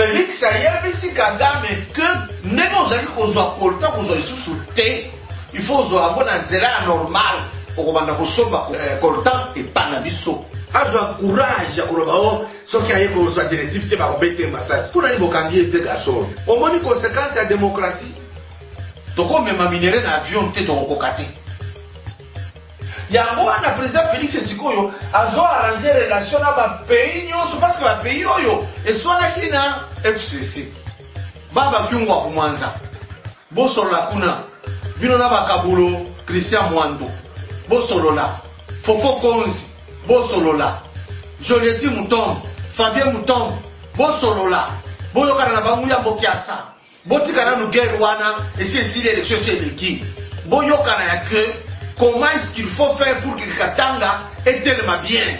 Félix ayebisi Kagame que ndenge ozali kozwa kolta kozwa lisusu te, il faut ozwa bona nzela normal okobanda kosomba kolta epana biso. Azwa courage koloba o soki aye kozwa directive te bakobete masasi kuna ni bokangi ete garçon. Omoni conséquence ya démocratie. Tokomema minere na avion te tokokoka te. Yango wana président Félix Sikoyo azo arranger relation na ba pays nyonso parce que ba pays oyo eswanaki na FCC. Baba Fiungwa Kumwanza. Bosolola kuna. Bino na bakabulo Christian Mwando. Bosolola. Foko Konzi. Bosolola. Jolieti Mutombo. Fabien Mutombo. Bosolola. Boyokana na bamuya Bokiasa. Botikana nu guerre wana esi l'élection c'est l'équipe. Boyokana ya que comment est-ce qu'il faut faire pour que Katanga est tellement bien.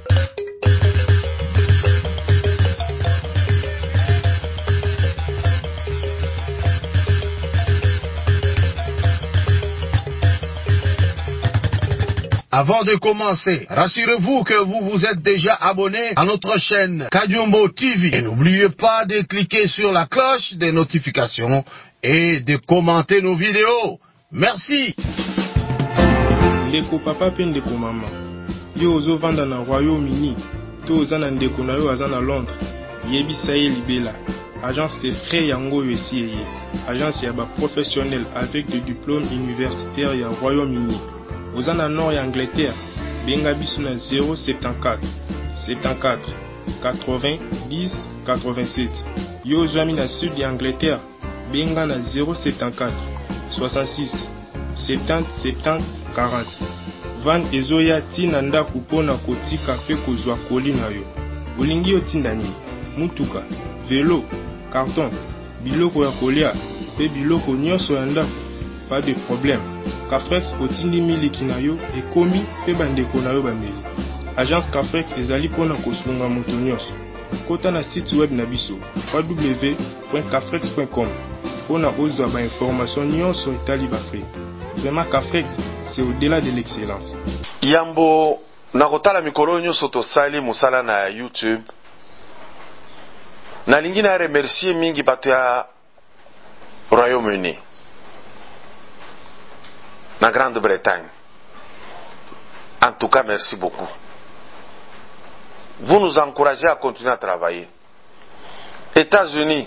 Avant de commencer, rassurez-vous que vous vous êtes déjà abonné à notre chaîne Kadiombo TV. Et n'oubliez pas de cliquer sur la cloche des notifications et de commenter nos vidéos. Merci. Ndeko papa pe ndeko mama. Yo ozo vanda na Royaume-Uni. To oza na ndeko na yo aza na Londres. Yebisa ye libela. Agence de frais yango yesi eye. Agence ya ba professionnel avec des diplômes universitaires ya Royaume-Uni. Oza na nord ya Angleterre, benga biso na 074 74 80 10 87. Yo ozwami na sud ya Angleterre, benga na 074 66 70 70 40. Van ezoya tina ndako mpona kotika pe kozwa koli na yo. Olingi yo tinda nini? Mutuka, velo, carton, biloko ya kolia pe biloko nyonso ya ndako. Pas de problème. Cafrex otindi miliki na yo ekomi pe bandeko na yo bameli. Agence Cafrex ezali pona kosunga moto nyonso. Kota na site web na biso www.cafrex.com pona ozwa ba information nyonso etali ba frais. Vraiment Cafrex c'est au-delà de l'excellence. Yambo nakotala mikolo nyonso tosali musala na YouTube. Nalingi na remercier mingi bato ya Royaume-Uni. La Grande-Bretagne. En tout cas, merci beaucoup. Vous nous encouragez à continuer à travailler. États-Unis,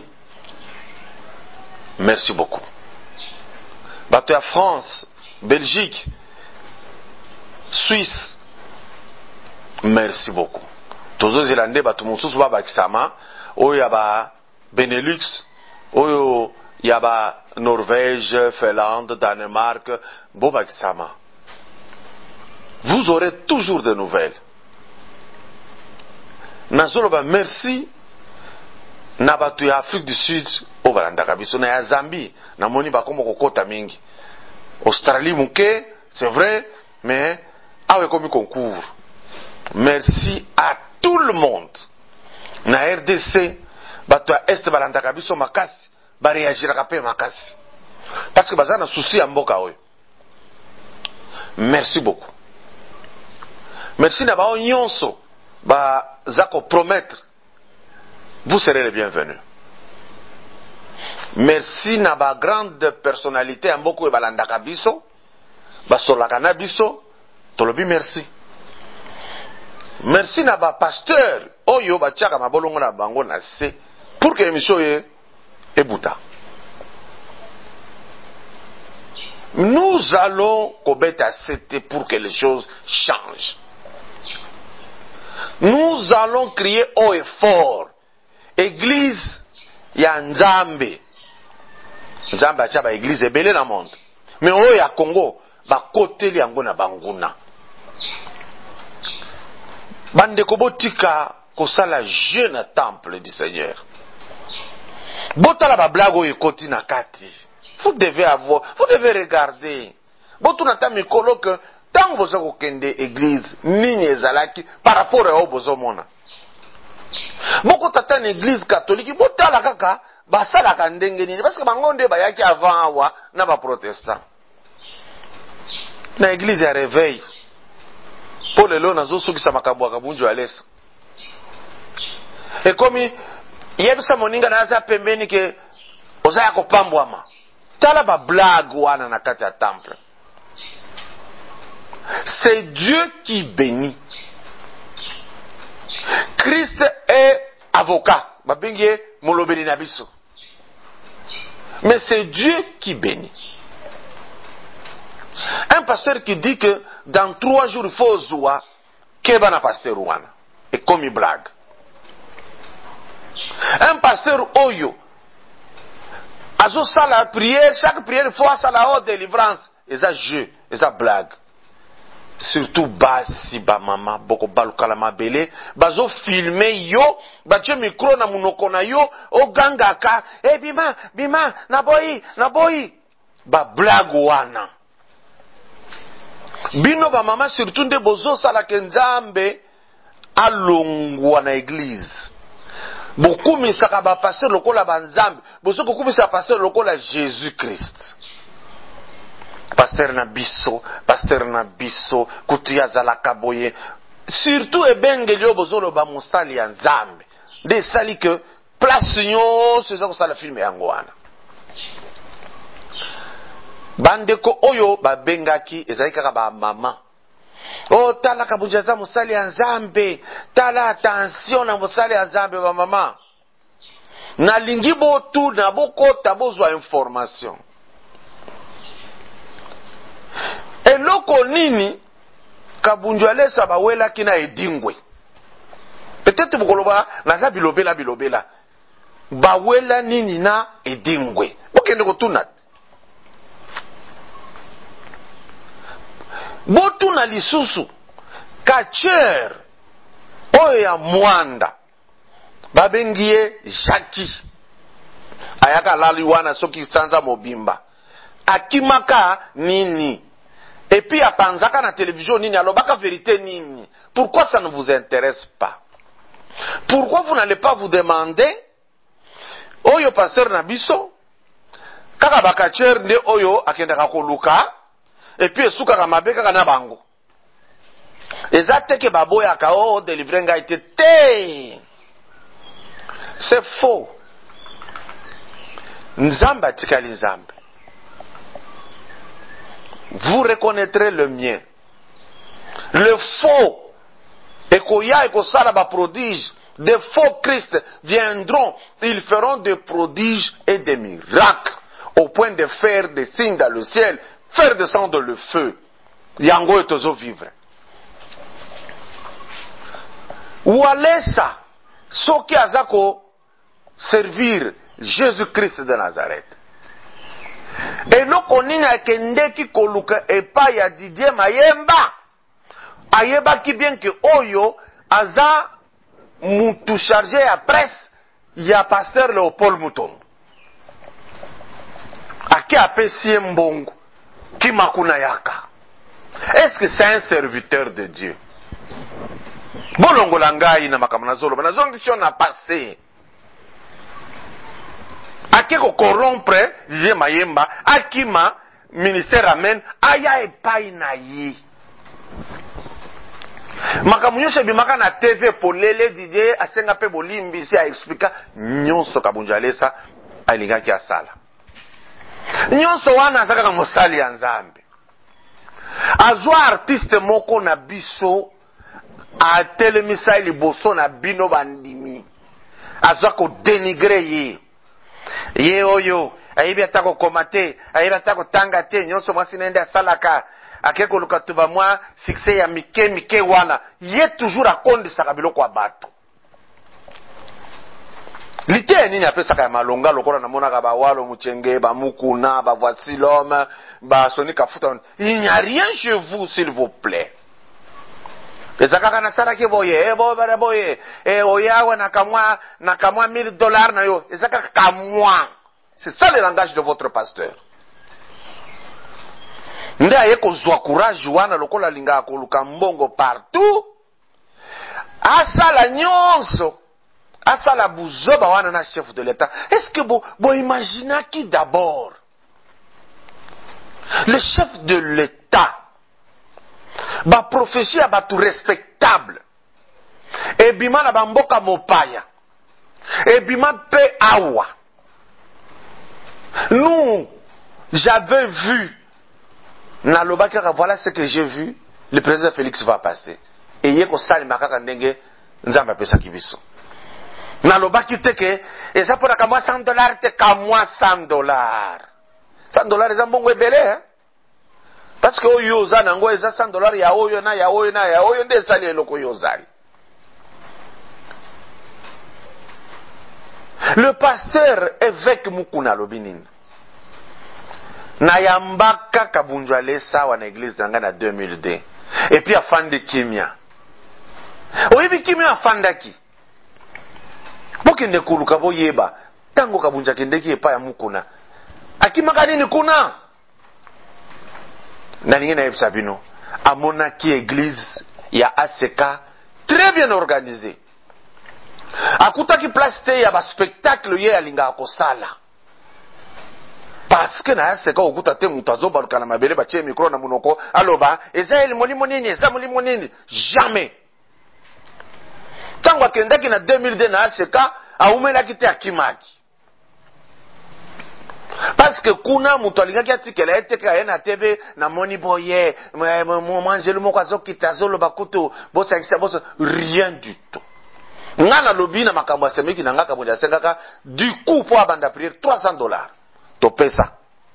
merci beaucoup. Bato ya France, Belgique, Suisse, merci beaucoup. Tozo Zélande, bato mosusu ba bakisama, oyo ya ba Benelux, oyo ya ba Norvège, Finlande, Danemark, Bobakisama. Vous aurez toujours de nouvelles. Nazoloba merci na batu ya Afrique du Sud o balandaka biso na ya Zambie na moni bakomo kokota mingi. Australie muke, c'est vrai, mais awe komi concours. Merci à tout le monde. Na RDC batu ya Est balandaka biso makasi. Ba réagir pe makasi parce que baza na souci ya mboka oyo. Merci beaucoup. Merci na ba nyonso ba zako promettre vous serez les bienvenus. Merci na ba grande personnalité ya mboka oyo balandaka biso basolaka na biso tolobi merci. Merci na ba pasteur oyo batiaka mabolongo na bango na se pour que émission ye Ebouta. Nous allons commettre assez pour que les choses changent. Nous allons crier haut et fort. Église ya Nzambe. Nzambe acha ba église ebele na monde. Mais o ya Congo ba koteli yango na banguna. Bande kobotika kosala jeune temple du Seigneur. Botala ba blago ekoti na kati. Vous devez regarder. Botuna ta mikolo que tant bozo kokende église nini ezalaki par rapport à bozo mona. Boko tata na église catholique botala kaka basala ka ndenge nini parce que bangonde bayaki avant awa na ba protestant. Na église ya réveil. Pour le lelo nazo sukisa makambo akabunjo alesa. Et comme yebisa moninga na aza pembeni ke oza ya kopambwama. Tala ba blague wana na kati ya temple. C'est Dieu qui bénit. Christ est avocat. Babengi molobeli na biso. Mais c'est Dieu qui bénit. Un pasteur qui dit que dans 3 jours il faut zoua, keba na pasteur wana. Et comme il blague. Un pasteur oyo, azo sala prière, chaque prière fois sala haute délivrance. Et ça jeu, et ça blague. Surtout basi ba mama boko baluka la mabele bazo filmer yo batie micro na munoko na yo o gangaka bima na boyi ba blague wana bino ba mama surtout nde bozo sala ke Nzambe alongwa na église bokumisaka ba pasteur lokola ba Nzambe bozo kokumisa pasteur lokola Jésus Christ. Pasteur na biso, kutuya zalaka boye. Surtout ebengeli yo bozolo ba mosali ya Nzambe. De sali que place nyo sezo kosala film yango wana. Bandeko oyo ba bengaki ezali kaka ba mama. Oh tala kabunjaza mosali ya Nzambe, tala attention na mosali ya Nzambe ba mama. Na lingi botu na bokota bozwa information. Eloko nini kabunjwalesa bawela kina edingwe. Peut-être bokoloba na bilobela. Bawela nini na edingwe. Okende kotuna. Botuna lisusu kacher oyo ya Mwanda. Babengie Jackie. Ayaka lali wana soki sanza mobimba. Akimaka nini? Et puis à panzaka na télévision nini alobaka vérité nini? Pourquoi ça ne vous intéresse pas? Pourquoi vous n'allez pas vous demander oyo pasteur na biso kaka bakacher nde oyo akendaka koluka et puis esuka ka mabe kaka na bango. Ezate ke baboya ka o délivrer nga été. C'est faux. Nzamba tikali Nzambe. Vous reconnaîtrez le mien. Le faux, ekoya ekosala ba prodige, des faux Christ viendront, ils feront des prodiges et des miracles, au point de faire des signes dans le ciel, faire descendre le feu. Yango etozo vivre. Oualesa, soki azako servir Jésus-Christ de Nazareth. Et loko nini akendeki koluka epa ya Didier Mayemba ayeba ki bien que oyo aza mutu chargé ya presse ya pasteur Léopold Mutombo aki apesi mbongo ki makuna yaka. Est-ce que c'est un serviteur de Dieu? Bolongola ngai na makambo nazolo nazongi sio na passé akeko corrompre Didier Mayemba akima ministère amen aya epai na ye makambo nyonso ebimaka na TV polele Didier asenga pe bolimbisi a explica nyonso kabunjalesa alingaki asala nyonso wana azaka mosali ya Nzambe azwa artiste moko na biso atelemisa liboso na bino bandimi azwa ko dénigrer ye oyo ayibi atako komate ayibi atako tanga te nyonso mwasi nende asalaka akeko luka tuba mwa succès ya mike wana ye toujours akondisaka biloko ya bato lite nini apesaka ya malonga lokola namonaka bawalo muchenge bamukuna bavoici l'homme basonika futa. Il n'y a rien chez vous s'il vous plaît. Ezakaka nasaraki boye boye oyawe nakamwa $1000 na yo ezakaka kamwa. C'est ça le langage de votre pasteur. Nde ayeko zwa courage wana lokola linga koluka mbongo partout. Asala nyonso. Asala buzoba wana na chef de l'État. Est-ce que bo imagina qui d'abord le chef de l'État ba prophétie ba tout respectable et bimana ba mboka mopaya Et bima pe awa. Nous, j'avais vu, voilà ce que j'ai vu, le président Félix va passer. Et il y a que ça, il m'a dit, nzamba pesa kibiso. Nalobaki teke, et ça pour la moi $100, te moi $100. $100 is un bon webele, hein? Parce que oyo za nango eza $100 ya oyo na ya oyo na ya oyo nde sali eloko yo zali. Le pasteur évêque Mukuna Lobinin na yambaka kabunjwale sawa na église nanga na 2002 et puis afande kimia. Oyebi kimia afandaki. Bokende kuluka boyeba tango kabunja kendeki epa ya Mukuna. Akimaka nini kuna? Na ninge na yebisa bino amonaki église ya ACK très bien organisée. Akutaki place te ya ba spectacle ye alinga akosala. Parce que na ACK okuta te mutu azobaluka na mabele batie micro na munoko aloba eza eli molimo nini eza molimo nini jamais. Tango akendaki na 2002 na ACK aumelaki te akimaki. Parce que kuna mutu alingaki atikela eteka ye na TV na moni boye mwanjelu moko azokita azoloba kutu bosa rien du tout. Ngana lobi na makambo asemeki na ngaka bonja sengaka du coup pour abanda prière $300 to pesa.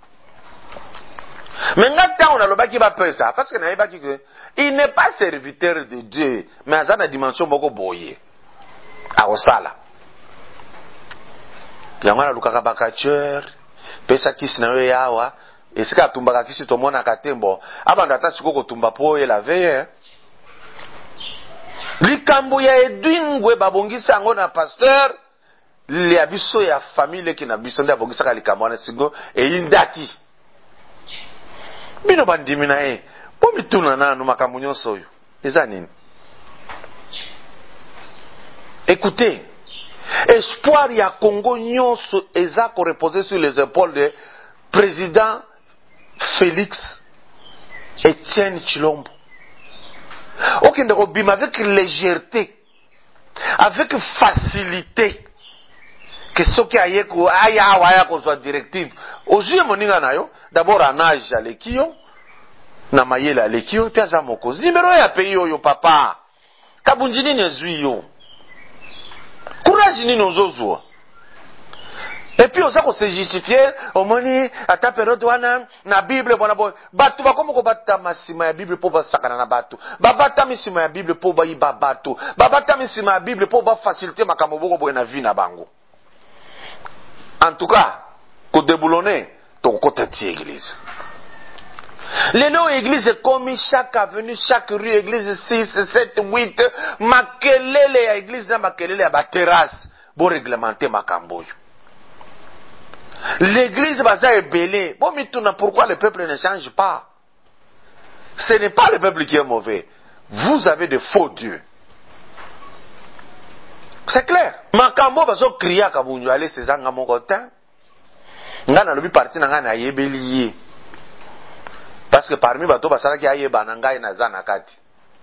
Mais ngata on a lobaki ba pesa parce que na yebaki que il n'est pas serviteur de Dieu mais azana dimension moko boye. Akosala. Yangana lukaka bakacheur pesa kisi na yo yawa esika tumbaka kisi tomona katembo abanda ta sikoko tumba po ye la veille. Likambo ya Edwin babongisa ngo na pasteur le abiso ya famille ki na biso nda bongisa ka likambo na singo e indaki bino bandimi na e po mituna nanu makambo nyonso oyo eza nini? Écoutez, espoir ya Congo nyonso eza ko reposer sur les épaules de président Félix Etienne Tshilombo. Ok, avec légèreté, avec facilité, que ce qui a été soit directive. Aujourd'hui, moninga nayo, d'abord un âge à l'équio, na mayela à l'équio, et puis à zamokozi. Numéro ya pays yo papa. Kabunjini nezui yo. Courage ni nozozo. Et puis on se justifier au moni ata période wana na Bible bona boy batu bakomo ko batta masima ya Bible po basakana na batu babata misima ya Bible po ba iba batu babata misima ya Bible po ba faciliter makambo boko boy na vie na bango. En tout cas ko déboulonner to côté de l'église. Les noms église est comme chaque avenue, chaque rue, église 6, 7, 8, makelele ya église na makelele ya ba terrasse bo réglementer makambo. L'église baza est belée. Bon, mais pourquoi le peuple ne change pas? Ce n'est pas le peuple qui est mauvais. Vous avez de faux dieux. C'est clair. Makambo bazo kriya kabunju ale sezanga mongotin. Ngana lobi parti na ngana yebeliye. Parce que parmi bato basala ki ayeba na ngai na zana kati.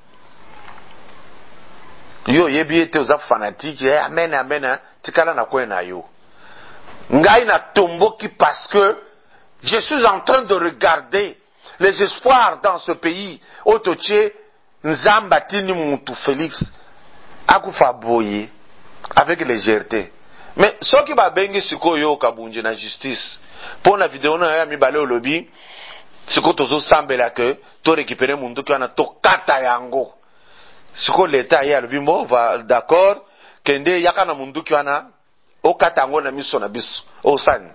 Yo yebi ete oza fanatique, amen amen, tikala na kwena yo. Ngai na tomboki parce que je suis en train de regarder les espoirs dans ce pays. Otoche Nzamba tini mutu Félix akufa boye avec légèreté. Mais ce qui va bengi sikoyo kabunje na justice. Pour la vidéo na ya mibale olobi siko tozo sambela que to récupérer mundu ki ana to kata yango. Siko l'état ya lobi mo va d'accord kende yakana mundu ki ana au katango na miso na biso au san.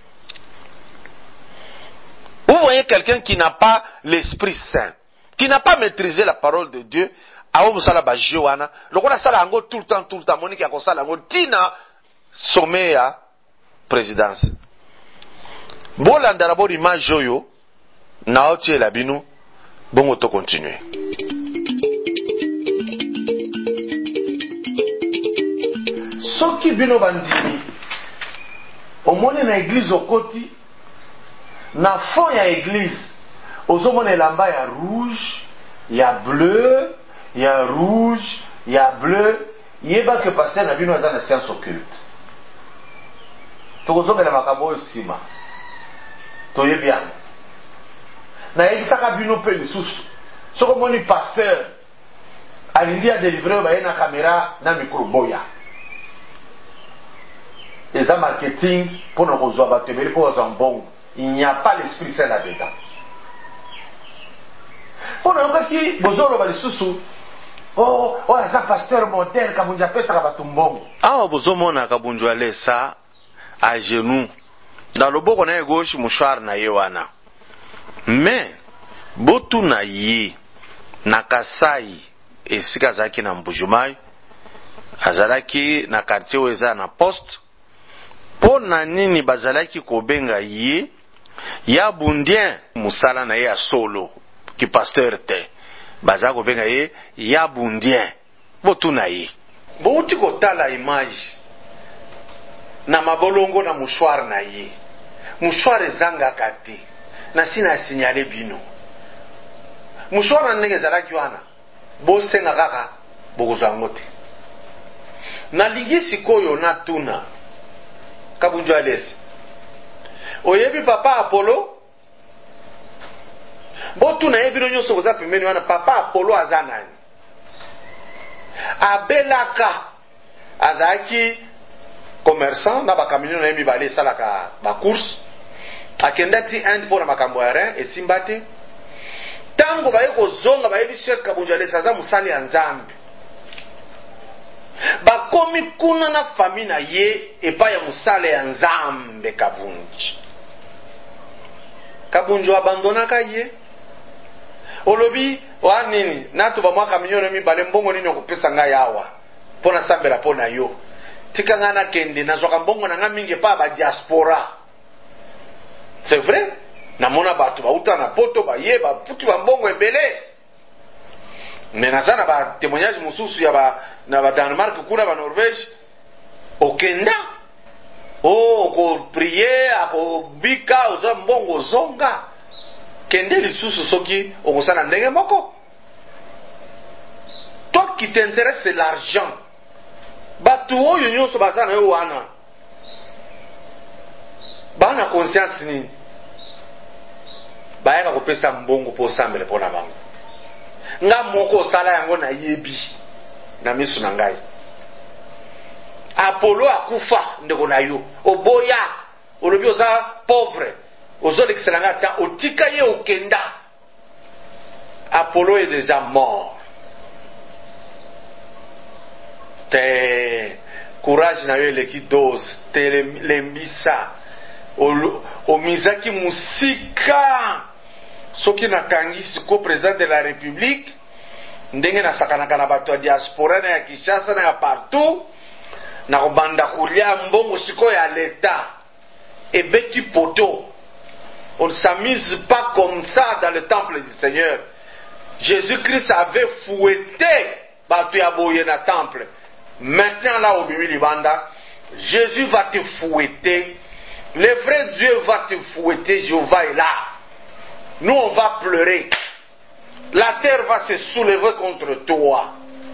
Vous voyez quelqu'un qui n'a pas l'Esprit Saint, qui n'a pas maîtrisé la parole de Dieu, a musala ba Joana, le kona sala ngo tout le temps monique a sala ngo tina sommet à présidence. Bolanda la bonne image joyo na otie la binu bon auto continuer. Soki bino bandimi omone na église okoti na fond ya église ozomona elamba ya rouge ya bleu ya rouge ya bleu yeba que passer na bino aza na science occulte tokozongela makambo oyo nsima toyebi yango nayebisaka bino mpe lisusu soki omoni pasteur alingi adelivre oyo baye na kamera na mikro boya eza marketing mpona kozwa bato ebele mpo kozwa mbongo. Il n'y a pas l'Esprit Saint là-dedans. Mpona yokaki bozoloba lisusu oyo aza pasteur moderne Kabunju apesaka bato mbongo. Awa bozomona Kabunju alesa à genoux na loboko na ye gauche mouchoir na ye wana. Mais botu na ye na Kasai esika azalaki na Mbujumayi azalaki na quartier oyo eza na poste mpo na nini bazalaki kobenga ye ya bundien musala na ye ya solo ki pasteur te bazalaki kobenga ye ya bundien botu na ye bouti kotala image na mabolongo na mouchoir na ye mouchoir ezangaka te na sina signale bino mouchoir na ndenge ezalaki wana bosenga kaka bokozwa yango te nalingi sikoyo natuna Kabunju alesi oyebi papa Apollo botu na yebi nyonso koza pembeni wana papa Apollo aza nani abelaka azaki commerçant na bakamion na ye mibale esalaka bacourse akendati Inde mpona makambo ya rein esimba te ntango baye kozonga bayebi Cheikh Kabunju alesi aza mosali ya Nzambe bakomi kuna na fami na ye epai ya mosale ya Nzambe Kabunju abandonaka ye olobi wa nini nato ba mwaka milioni mibale mbongo nini okupesa ngai awa mpona sambela mpona yo tika nga na kende nazwaka mbongo na nga mingi epai ba diaspora c'est vrai namona bato bauta na poto baye bafuti ba mbongo ebele mais naza na ba témoignage mosusu ya na ba Danemark kuna ba Norvège okenda ko prier ako bika oza mbongo zonga kende lisusu soki okosana ndenge moko. Toi qui t'intéresse c'est l'argent batu oyo nyonso baza na yo wana bana conscience nini bayaka kopesa mbongo po sambele pona bango nga moko sala yango na yebi na misu na ngai Apollo akufa ndeko na yo oboya olobi oza pauvre ozolekisela nga ta otika ye okenda Apollo est déjà mort te courage na yo eleki dose te lembisa omizaki musika soki nakangi siko président de la république ndenge nasakanaka na bato ya diaspora na ya Kinshasa na ya partout na kobanda kulia mbongo siko ya l'État ebeki poto. On ne s'amuse pas comme ça dans le temple du Seigneur. Jésus-Christ avait fouetté bato ya boye na temple. Maintenant là au Bibi Libanda, Jésus va te fouetter. Le vrai Dieu va te fouetter, Jéhovah est là. Nous on va pleurer. La terre va se soulever contre toi.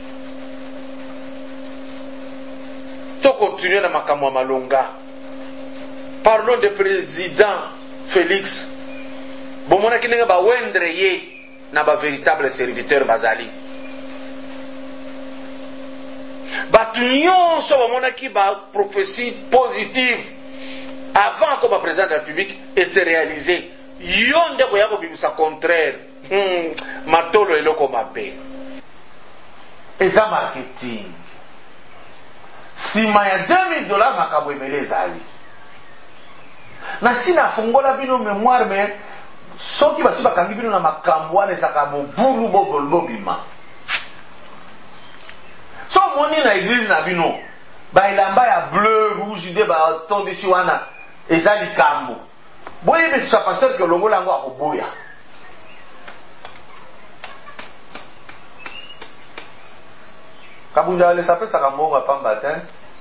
To continuer na makambo malonga. Parlons du président Félix. Bomona kinenga ba wendre ye na ba véritable serviteur bazali. Batu nyonso bomona ki ba prophétie positive avant comme président de la République et se réaliser. Yonde ko yako bibisa contraire. Matolo eloko mabe. Eza marketing. Sima ya $2000 makabo emele ezali. Na sina fongola bino mémoire mais soki basi bakangi bino na makambo wana ezaka bobulu bobima. So moni na église na bino ba elamba ya bleu rouge de ba tondisi wana ezali kambo. Boye be tsa pasteur que longola ngo akoboya. Kabunja le sapé ça kamonga pamba matin.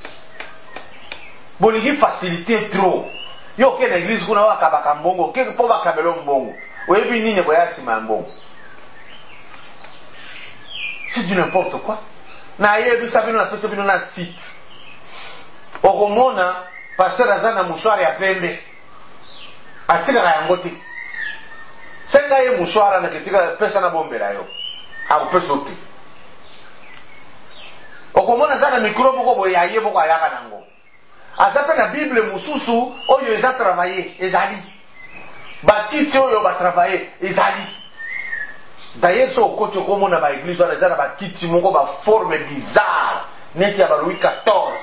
Boligi facilité trop. Yo ke na église kuna wakabaka mbongo ke po bakabelo mbongo. Oyebi nini boya sima mbongo. C'est du n'importe quoi. na yebi sabino na pesa bino na site okomona pasteur azana mouchoir ya pembe atikala yango te senga ye mouchoir na ketika pesa na bombela yo akopesa te okomona zana mikro moko boye aye moko ayaka nango aza pe na bible mosusu oyo eza travailler ezali bakiti oyo batravailler ezali d'ailleurs so okoti okomona ba église wana eza na bakiti moko baforme bizarre neti ya ba Louis XIV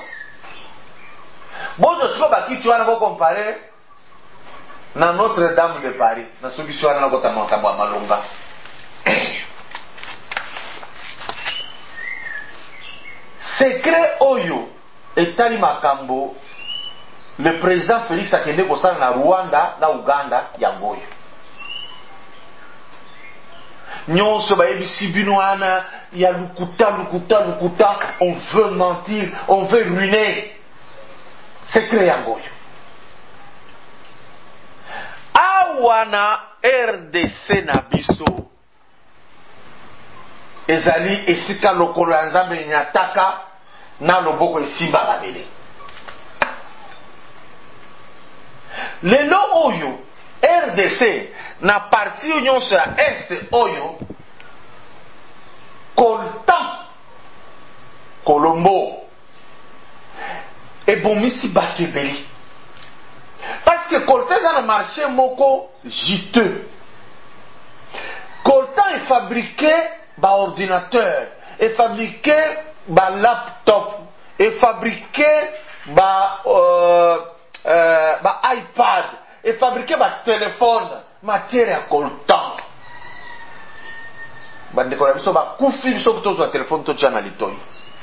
bozo siko bakiti wana kokompare na Notre-Dame de Paris na soki si wana nakota makambo ya malonga secret oyo etali makambo le président Félix akende kosala na Rwanda na Uganda yango oyo nyonso bayebisi bino wana ya lukuta on veut mentir, on veut ruiner secret yango oyo awa na RDC na biso ezali esika lokolo ya Nzambe nyataka na loboko esimba babele lelo oyo RDC na parti nyonso ya este oyo Coltan Colombo ebomisi bato ebele parce que Coltan eza na marché moko juteux. Coltan est fabriqué ba ordinateur, est fabriqué ba laptop, est fabriqué ba iPad, est fabriqué ba téléphone, matière ya Coltan. Bandeko na biso ba kufi biso kutozo téléphone to tshana litoi.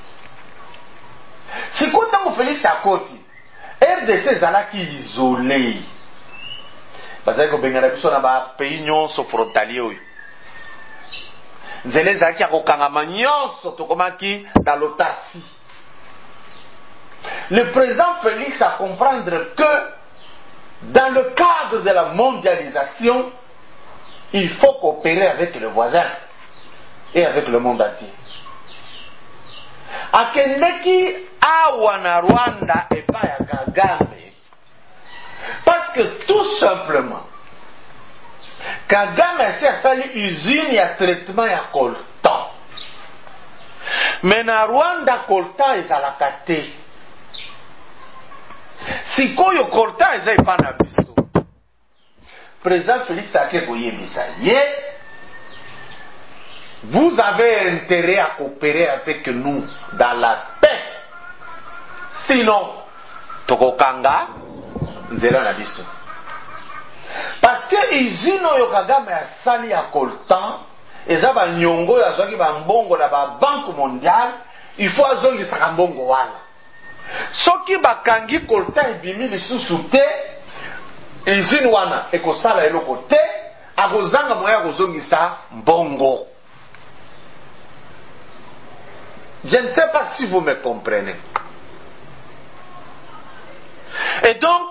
Si ko tango Félix akoti RDC ezalaki isolé bazali kobengana biso na ba pays nyonso frontalier oyo nzela ezalaki ya kokangama nyonso tokomaki na lotasi. Le président Félix a comprendre que dans le cadre de la mondialisation il faut coopérer avec les voisins et avec le monde entier. Akendeki awa na Rwanda epa ya Kagame parce que tout simplement Kagame a sali usine ya traitement ya coltan mais na Rwanda coltan ezalaka te sikoyo coltan eza epa na biso président Félix ake koyebisa ye vous avez intérêt à coopérer avec nous dans la paix. Sinon, tokokanga nzela na biso. Parce que izino yo Kagame asali ya coltan, eza ba nyongo ya zwaki ba mbongo na ba banque mondiale, il faut azongi saka mbongo wana. Soki bakangi coltan ebimi lisusu te, izine wana ekosala eloko te, akozanga moya kozongisa mbongo. Je ne sais pas si vous me comprenez. Et donc,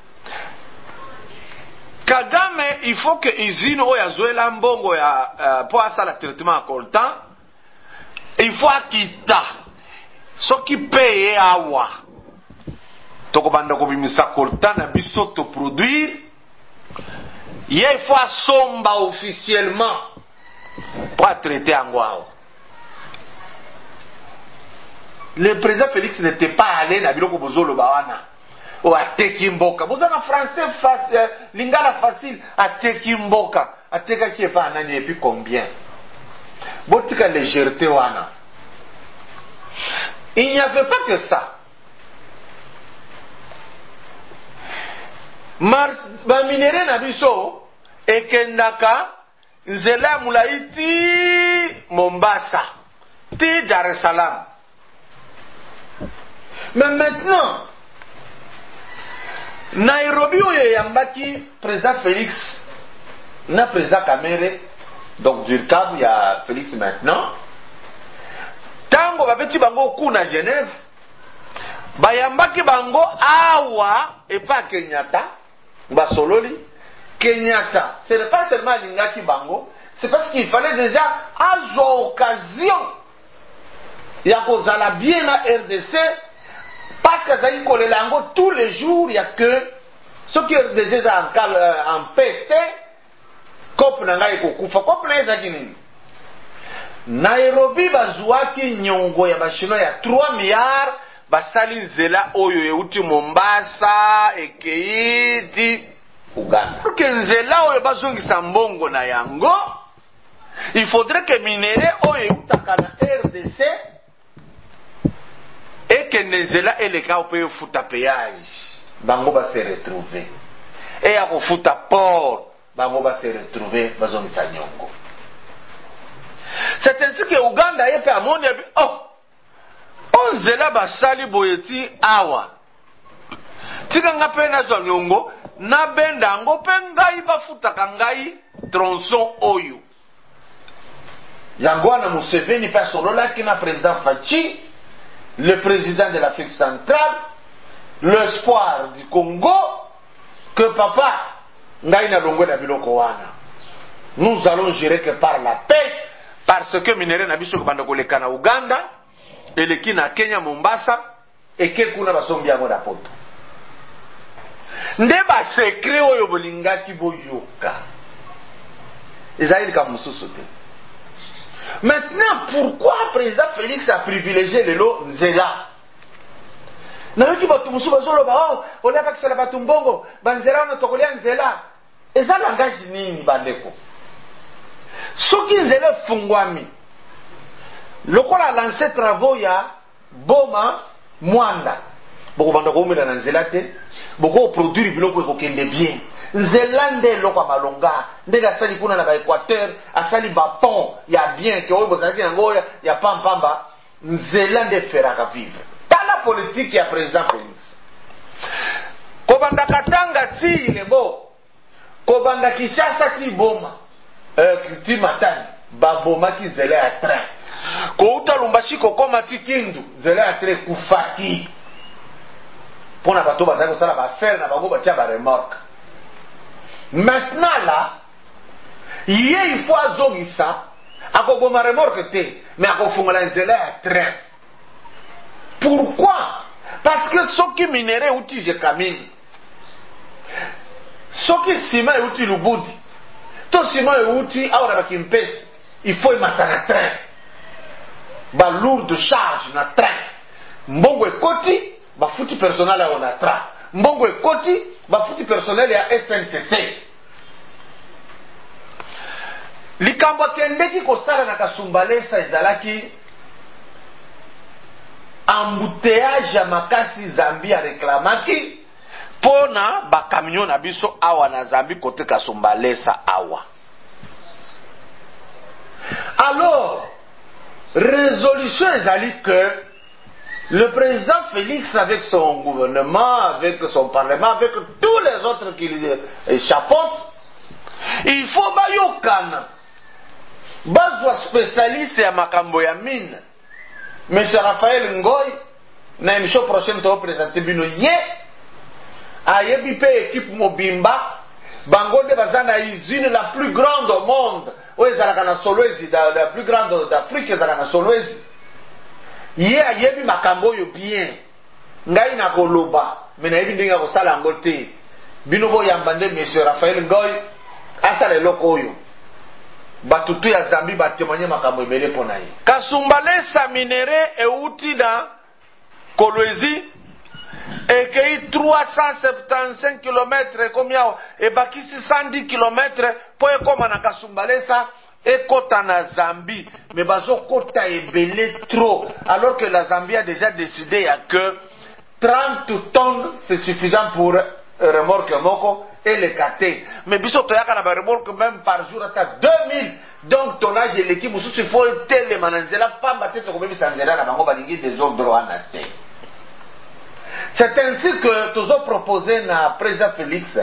Kagame, il faut que usine oya zoela mbongo ya pour asala traitement à coltan, il faut akita. Soki paye awa. Toko banda ko bimisa coltan na biso to produire. Il faut asomba officiellement pour traiter angwa. Le président Félix n'était pas allé na biloko bozolo bawana o ateki mboka bozana français facile lingala facile ateki mboka ateka qui est pas nani et puis combien botika légèreté wana il n'y avait pas que ça ba minere na biso ekendaka nzela mulaiti Mombasa ti Dar es Salaam. Mais maintenant, Nairobi où il y a président Félix, na président Kamere, donc du câble il y a Félix maintenant. Tango va petit bango coup na Genève, bayambaki bango awa et pas Kenyatta, basololi Kenyatta. Ce n'est pas seulement l'ingaki bango, c'est parce qu'il fallait déjà avoir occasion ya kozala bien na RDC parce que ça y kolela yango tous les jours ya que ce qui RDC za en paix COP na ngai kokufa COP na ezaki nini Nairobi bazwaki nyongo ya bashino ya 3 milliards basali nzela oyo euti Mombasa ekeiti Uganda. Pour que nzela oyo bazongisa mbongo na yango, il faudrait que minere oyo eutaka na RDC et que nzela eleka ope futa péage bango ba se retrouver et ya ko futa port bango ba se retrouver bazongisa nyongo. C'est ainsi que Uganda yepe amoni nzela basali boyeti awa tika nga pe na zo nyongo na benda ngo pe ngai bafutaka ngai tronçon oyo yango na Museveni pe solola ki na président Fachi le président de l'Afrique centrale l'espoir du Congo que papa ngai na longo na biloko wana nous allons gérer que par la paix parce que minere na biso ko banda koleka na Uganda eleki na Kenya Mombasa eke kuna basombi yango na poto nde ba secret oyo bolingaki boyoka ezali ka mususu te. Maintenant pourquoi président Félix a privilégié lelo nzela na yoki batu musu bazoloba ola bakisala batu mbongo banzela na tokolia nzela ezala ngazi nini bandeko soki nzela fungwami lokola lancer travaux ya boma mwanda boko banda ko umela na nzela te boko produire biloko ekokende bien nzela nde loko malonga ndenge asali kuna na ba Équateur asali ba pont ya bien ke oyo bozalaki yango ya pampamba nzela nde feraka vivre tala politique ya président Félix kobanda katanga ti lebo kobanda Kinshasa ti boma ti Matadi baboma ki nzela ya train ko uta Lumbashi kokoma ti Kindu nzela ya train kufaki pona bato bazali kosala ba faire na bango batia ba remorque. Maintenant là il faut azongisa akoboma remorque te mais akofungola nzela ya train. Pourquoi? Parce que soki minere uti je kamini soki sima uti Lubudi to sima uti aura bakimpesi il faut imata na train ba lourde charge na train mbongo ekoti bafuti personnel ya Onatra mbongo ekoti bafuti personnel ya SNCC likambo kendeki kosala na Kasumbalesa ezalaki embouteillage ya makasi Zambia reklamaki pona ba camion na biso awa na Zambie kote Kasumbalesa awa. Alors résolution ezali que le président Félix avec son gouvernement, avec son parlement, avec tous les autres qui chapeautent, il faut bayokana bazwa spécialiste ya makambo ya mine M. Raphaël Ngoy na émission prochaine to présenter bino ye ayebi pe équipe mobimba bango de bazana usine la plus grande au monde o ezalaka na Solwezi la plus grande d'Afrique ezalaka na Solwezi ye ayebi makambo yo bien ngai na koloba me na yebi ndenge kosala yango te bino boyamba nde M. Raphaël Ngoy asala eloko oyo batutu ya Zambie batémoigner makambo ebele pona ye. Kasumbalesa minere euti na Kolwezi ekei 375 km combien e bakisi 110 km po ekoma na Kasumbalesa ekota na Zambie mais bazokota ebele trop alors que la Zambie a déjà décidé que 30 tonnes c'est suffisant pour remorque moko et le kate mais biso toyaka na ba remorque même par jour ata 2000 donc tonnage l'équipe mususu il faut tele mananzela pamba te to kobebisa nzela na bango balingi désordre wana te. C'est ainsi que tozo proposé na président Félix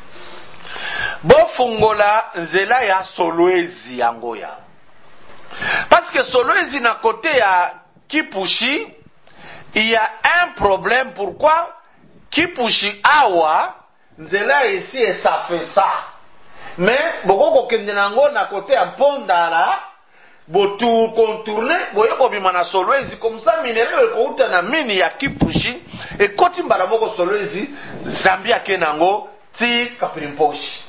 bofungola nzela ya Solwezi yango ya parce que Solwezi na côté ya Kipushi il y a un problème. Pourquoi? Kipushi awa nzela ici et ça fait ça mais boko kokende nango na côté ya Pondala botu contourner boye ko bimana solwezi comme ça minéraux ko uta na mini ya Kipushi et koti mbala moko solwezi Zambia kenango ti Kapirimposhi.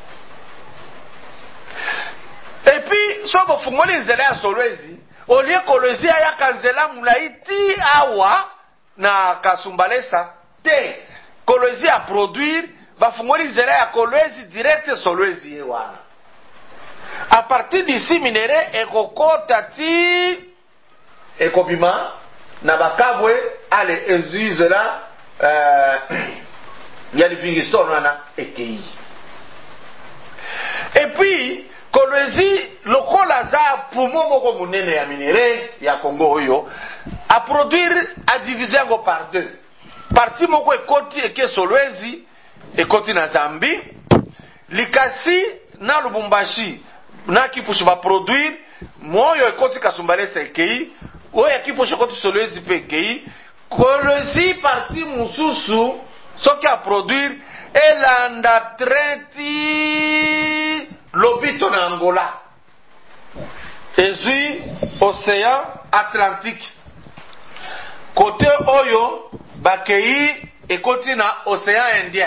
Et puis soko fungoli nzela ya solwezi olie kolwezi ya kanzela mulaiti awa na Kasumbalesa te kolwezi a produire ba fungoli nzela ya kolwezi direct solwezi yewana. À partir d'ici minéré ekokota ti ekobima na bakabwe ale ezuzela ya Livingstone wana ekei. Et puis kolwezi lokola za poumon moko munene ya minéré ya Congo oyo a produire a diviser yango par deux. Parti moko ekoti eke solwezi ekoti na Zambie, Likasi na Lubumbashi na Kipushi va produire moyo ekoti Kasumbalesa ekei oyo Kipushi ekoti solwezi pe ekei kolwezi parti mususu soki a produire elanda trenti lobito na Angola ezui océan Atlantique côté oyo bakei ekoti na océan Indien.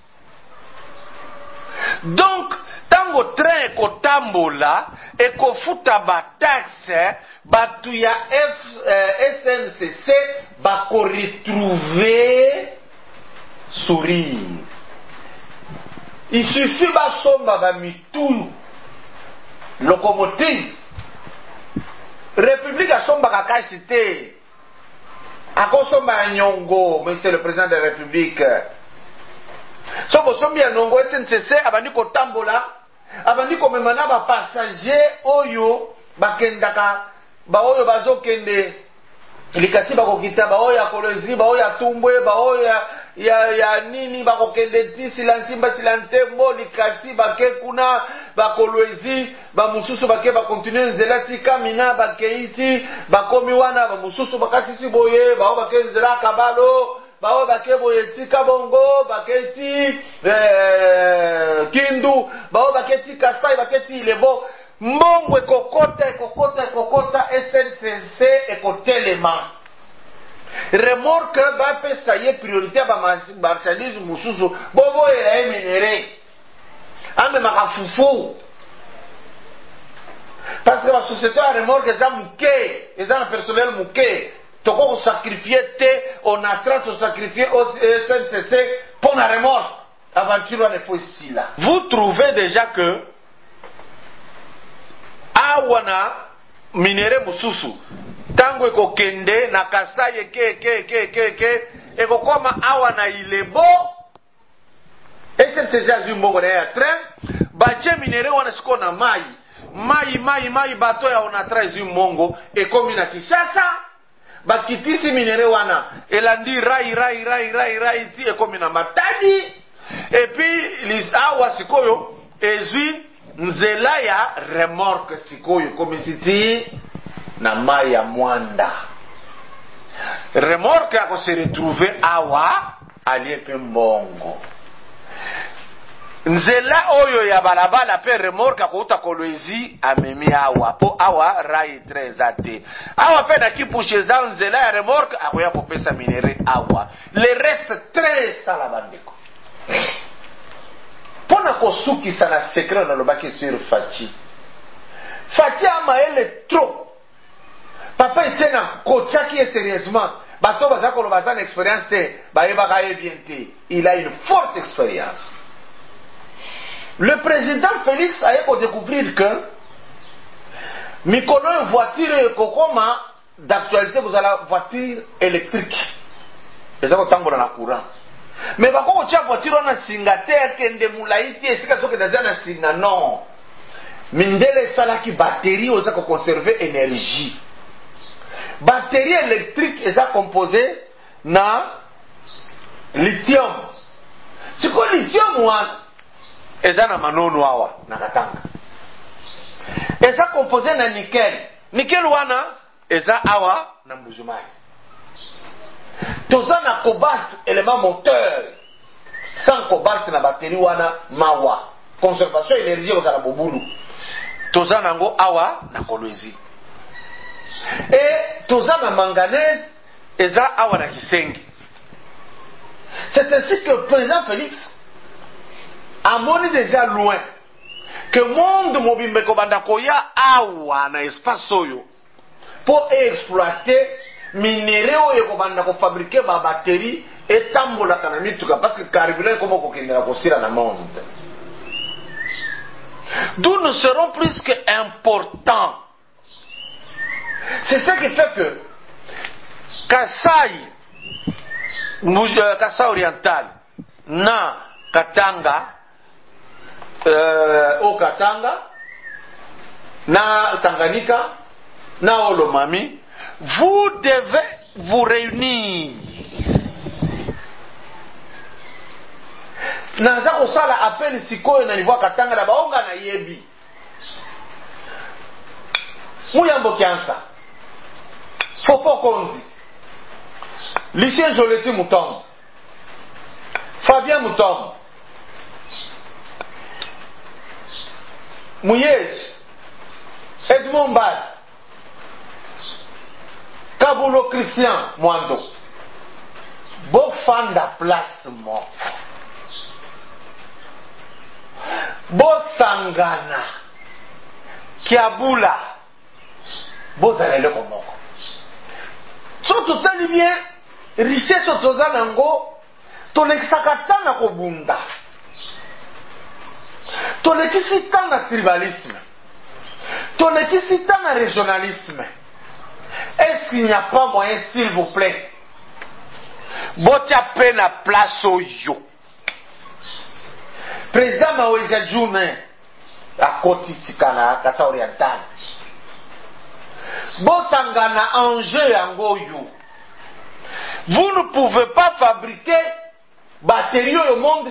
Donc tango train ekotambola ekofuta ba taxe batu ya SNCC bako retrouver sourire. Il suffit basomba ba mitu locomotive République asomba kakasite akosomba nyongo. Monsieur le président de la République soko sombi ya nongo SNCC abandi kotambola abandi komemana ba passager oyo bakendaka ba oyo bazokende Likasi bakokita ba oyo ya Kolwezi ba oyo ya Tumbwe ba oyo ya nini bakokende ti Silansimba Silantembo Likasi bake kuna ba Kolwezi ba mususu bake ba continuer nzela ti Kamina bakeiti bakomi wana ba mususu bakati si boye ba bake nzela Kabalo bao bake boyeti Kabongo baketi Kindu bao baketi Kasai baketi Lebo mbongwe kokota SNCC ekotelema remorque ba pesa ye priorité ba marchandise mususu bobo ya minéré ame makafufu parce que la société a remorque eza muke eza na personnel muke toko sacrifier te on a train de sacrifier au SNCC pour la remorque aventure ne faut ici là. Vous trouvez déjà que awana minere mususu tango ekokende na Kasai ke ekokoma awana Ilebo SNCC azumbo na ya train bache minere wana siko na mai bato ya onatra zumongo ekomi na Kinshasa bakitisi minere wana elandi rai ti ekomi na Matadi et puis lisawa sikoyo ezui nzela ya remorque sikoyo komisiti na mai ya Mwanda remorque ako se retrouver awa aliepe mbongo nzela oyo ya balabala pe remorque akouta Kolwezi amemi awa po awa rai trezate awa pe na Kipushi za nzela ya remorque akoya kopesa minere awa le reste très sala bandeko pona kosukisa na secret na lobaki sur Fachi ama ele trop papa etiena kochaki e sérieusement bato bazako lobaza na expérience te bayeba ye bien te il a une forte expérience. Le président Félix a eu découvrir que Mikono une voiture kokoma d'actualité vous avez la voiture électrique et ça va dans la courant. Mais par contre, tu as voiture on a singateur kende mulaiti et c'est que ça na singa non. Mindele sala ki batterie on a conserver énergie. Batterie électrique est composée na lithium. C'est quoi lithium one? Eza na manono awa na katanga. Eza composé na nickel. Nickel wana eza awa na mbujumai. Toza na cobalt élément moteur. Sans cobalt na batterie wana mawa. Conservation énergie ozala bobulu. tozanango awa na Kolwezi et tozana manganèse eza awa na Kisenge. C'est ainsi que le président Félix a moni déjà loin que monde mobimbe ko banda koya awa na espace oyo pour exploiter minerai oyo ko banda ko fabriquer ba batterie et tambola kana mituka parce que carburant comme ko kendela ko sira na monde. D'où nous serons plus que importants. C'est ce qui fait que Kasai oriental na Katanga au Katanga na Tanganyika na Olomami, vous devez vous réunir. Naza kosala appel sikoyo na niveau Katanga na baonga na yebi. Muyambo Kiansa, Fofo Konzi, Lucien Joleti Moutombo, Fabien Moutombo, Mouyej, Edmond Baz, Kabulo Christian Mwando, Bofanda Placement, Bosangana, Kiabula, Bozalele Komoko. Surtout tali bien, richesse otozanango, tolekisaka na kobunda. Tolekisi na tribalisme. Tolekisi na régionalisme. Est-ce qu'il n'y a pas moyen, s'il vous plaît, botia pe na place oyo? Président Maweja Djoume à Koti Tikana, Kasa Oriental. Bosangana enjeu yangoyo. Vous ne pouvez pas fabriquer batterie au monde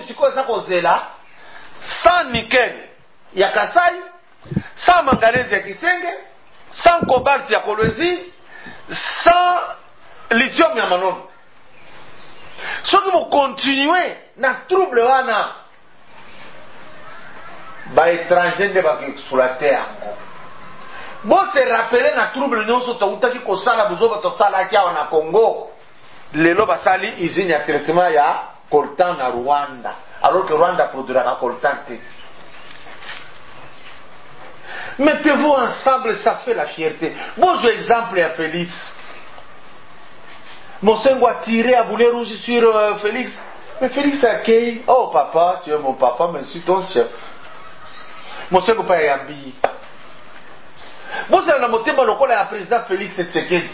sans nickel ya Kasai, sans manganèse ya Kisenge, sans cobalt ya Kolwezi, sans lithium ya Manono. Si vous continuez na trouble wana, ba étranger de ba exploiter yango. Bon se rappeler na trouble nyonso to utaki kosala buzoba to sala kia na Congo. Lelo basali usine ya traitement ya coltan na Rwanda, alors que Rwanda produira coltan. Mettez-vous ensemble, ça fait la fierté. Bon exemple à Félix. Monsengo a tiré à boulet rouge sur Félix. Mais Félix a accueilli. Oh papa, tu es mon papa, mais je suis ton chef. Monsengo pa yambi. Bon c'est la motema lokola ya président Félix Tshisekedi.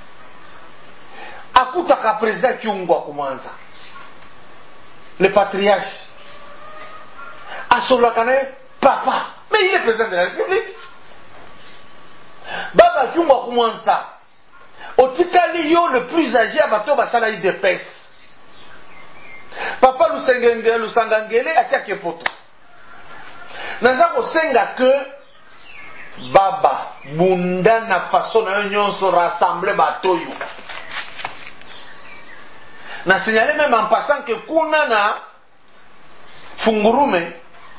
Akutaka président Kyungwa Kumanza. Le patriarche. Asolakane papa. Mais il est président de la République. Baba Kyungwa Kumanza. Otikali yo le plus âgé à bato basala de pes. Papa Lusangangele asia kepoto. Naza kosenga que baba bunda na façon na nyonso rassembler bato yo. Na signalé même en passant que kuna na Fungurume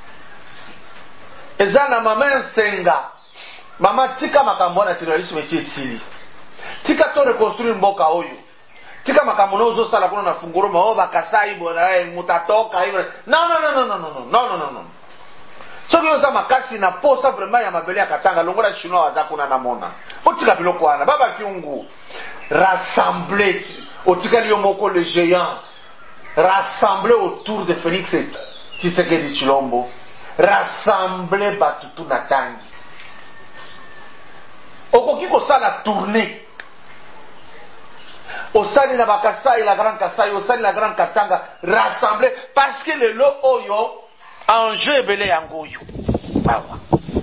ezana mama senga mama tika makambo na terrorisme chitili. Tika to reconstruire mboka oyo. Tika makambo nozo sala kuna na Fungurume o bakasai bona mutatoka hivi. Non. Soki oza makasi na posa vraiment ya mabele ya Katanga longola chinois aza kuna na mona. Otika biloko wana baba Kyungu rassembler otikali yo moko le géant rassembler autour de Félix Tshisekedi Tshilombo, rassembler batutu na tangi. Okoki kosala tournée. Osali na bakasai la grande Kasai, osali la grande Katanga, rassembler parce que le lo oyo enjeu ebele yango yo. Awa.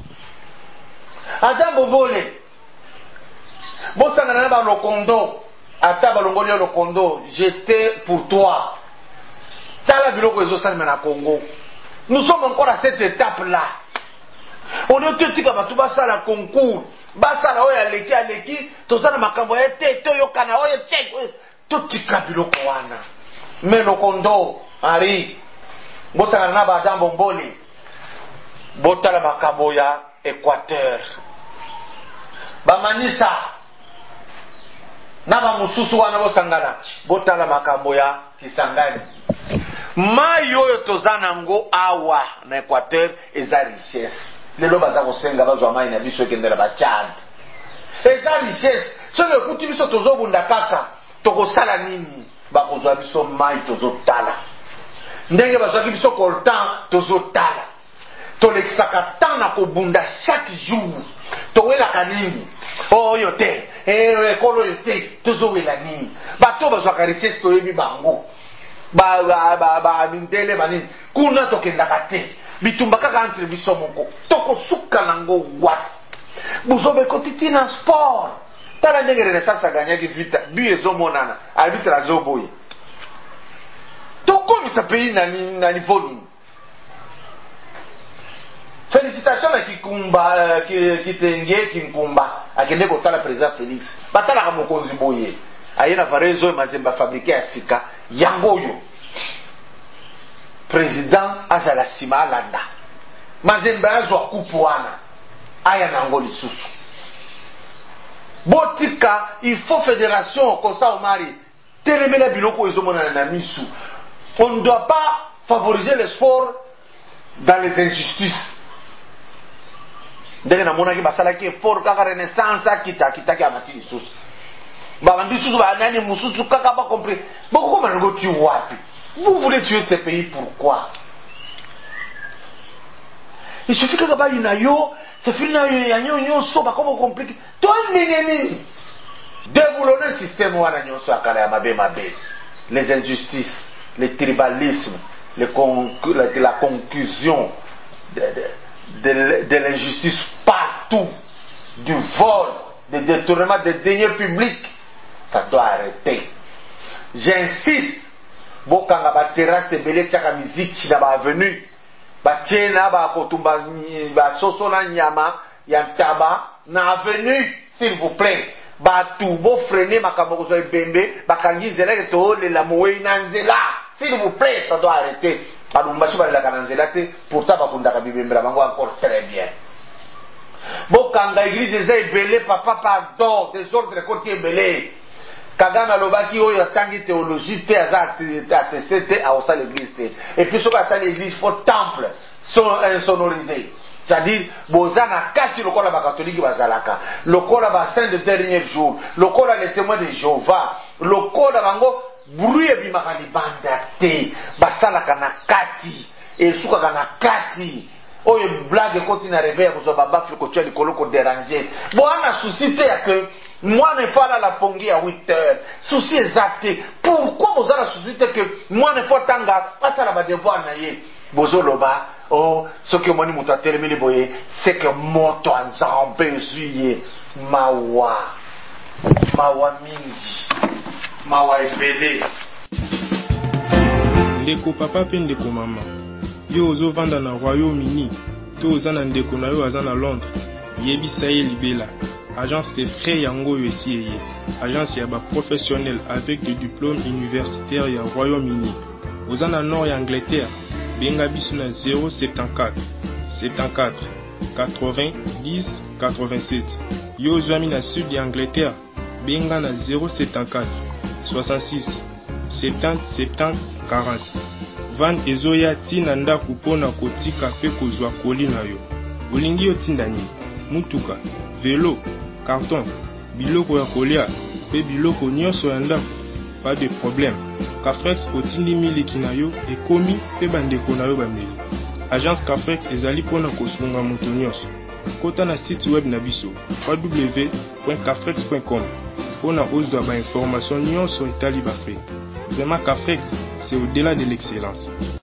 Adam Bobole. Bosangana na ba lokondo, ata balongoli lokondo, j'étais pour toi. Tala biloko ezosala na Congo. Nous sommes encore à cette étape là. On est tout tika batu basala concours. Basala oya leki, tozana makambo ya te to yokana oya te. Tout tika biloko wana. Mais lokondo, Ari. Bosangana na ba Adam Bombole. Botala makambo ya Équateur. Bamanisa na bamususu wana bosangana botala makambo ya Kisangani. Mai oyo tozana ngo awa na Équateur eza richesse. Lelo baza kosenga bazwa mai na biso ekendela ba Tchad. Eza richesse. Soki ekuti biso tozobunda kaka tokosala nini? Bakozwa biso mai tozotala. Ndenge bazwaki biso coltan tozotala. Tolekisaka tana kobunda chaque jour. Towelaka nini? Oyo te. Ekolo yo te. Tozowela nini? Bato bazwaka richesse toyebi bango. Mintele banini. Kuna tokendaka te. Bitumba kaka entre biso moko. Tokosuka nango wapi. Buzobe kotiti na sport. Tala ndenge Renaissance aganyaki vita. Ezo monana. Arbitre azoboye. Tokomisa pays na niveau nini? Félicitations à Kikumba, Kitenge, Kinkumba, à Kende Kotala président Félix. Batala ka mokonzi boye. Ayena varezo mazemba fabriqué à Sika. Yangoyo. Président azala sima landa. Mazemba azwa kupuana. Aya nango lisusu. Botika, il faut fédération Costa Omari. Telemena biloko ezomona na misu. On ne doit pas favoriser le sport dans les injustices. Ndenge na monaki basalaki effort kaka Renaissance kitaki amati lisusu. Babandi lisusu banani mususu kaka ba compris. Boko koma ngo tu wapi? Vous voulez tuer ce pays pourquoi? Il suffit que ba inayo, c'est fini na yanyo so ba comme compliqué. Toi nini? Déboulonner le système wana nyonso akala ya mabe. Les injustices, le tribalisme, la conclusion de l'injustice partout, du vol, du détournement des deniers publics, ça doit arrêter. J'insiste, bokanga ba terrasse ebele tiaka musique na ba avenue, ba tiena ba kotumba ba soso na nyama ya taba na avenue, s'il vous plaît. Ba tout bo freiner makambo ko zo ebembe, ba kangi zela to le la moe na nzela, s'il vous plaît, ça doit arrêter. Pourtant bakundaka bibembela bango encore très bien. Bokanga église eza ebele papa pardon désordre côté ebele. Kagame alobaki oyo atangi théologie te aza attesté te a osa l'église te. Et puis soka sa l'église faut temple insonorisé. C'est-à-dire bozana kati lokola ba catholique bazalaka, lokola ba saint de dernier jour, lokola les témoins de Jéhovah, lokola bango bruit ebimaka libanda te basalaka na kati esukaka na kati oyo blague koti na réveil kozwa babafi kotia likolo ko déranger bwana souci te ya que mwana efala la pongi ya 8 heures souci exacte pourquoi bozala souci te que mwana efo tanga asala ba devoir na ye bozoloba oh soki omoni moto atelemeli boye c'est que moto anzambe ezuye mawa mingi mawa ebele. Ndeko papa pe ndeko mama yo ozovanda na Royaume-Uni to oza na ndeko na yo aza na Londres yebisa ye libela agence de frais yango yo esi eye agence ya baprofessionnel avec des diplômes universitaires ya Royaume-Uni oza na nord ya Angleterre benga biso na 074 74 80 10 87 yo ozwami na sud ya Angleterre benga na 074 66 70 70 40 van ezoya tina ndako mpona kotika pe kozwa koli na yo olingi yo tinda nini mutuka velo carton biloko ya kolia pe biloko nyonso ya ndako pas de problème Cafrex otindi miliki na yo ekomi pe bandeko na yo bameli agence Cafrex ezali mpona kosunga moto nyonso kota na site web na biso www.cafrex.com mpona ozwa ba information nyonso etali bafre. Vraiment Cafrex, c'est au-delà de l'excellence.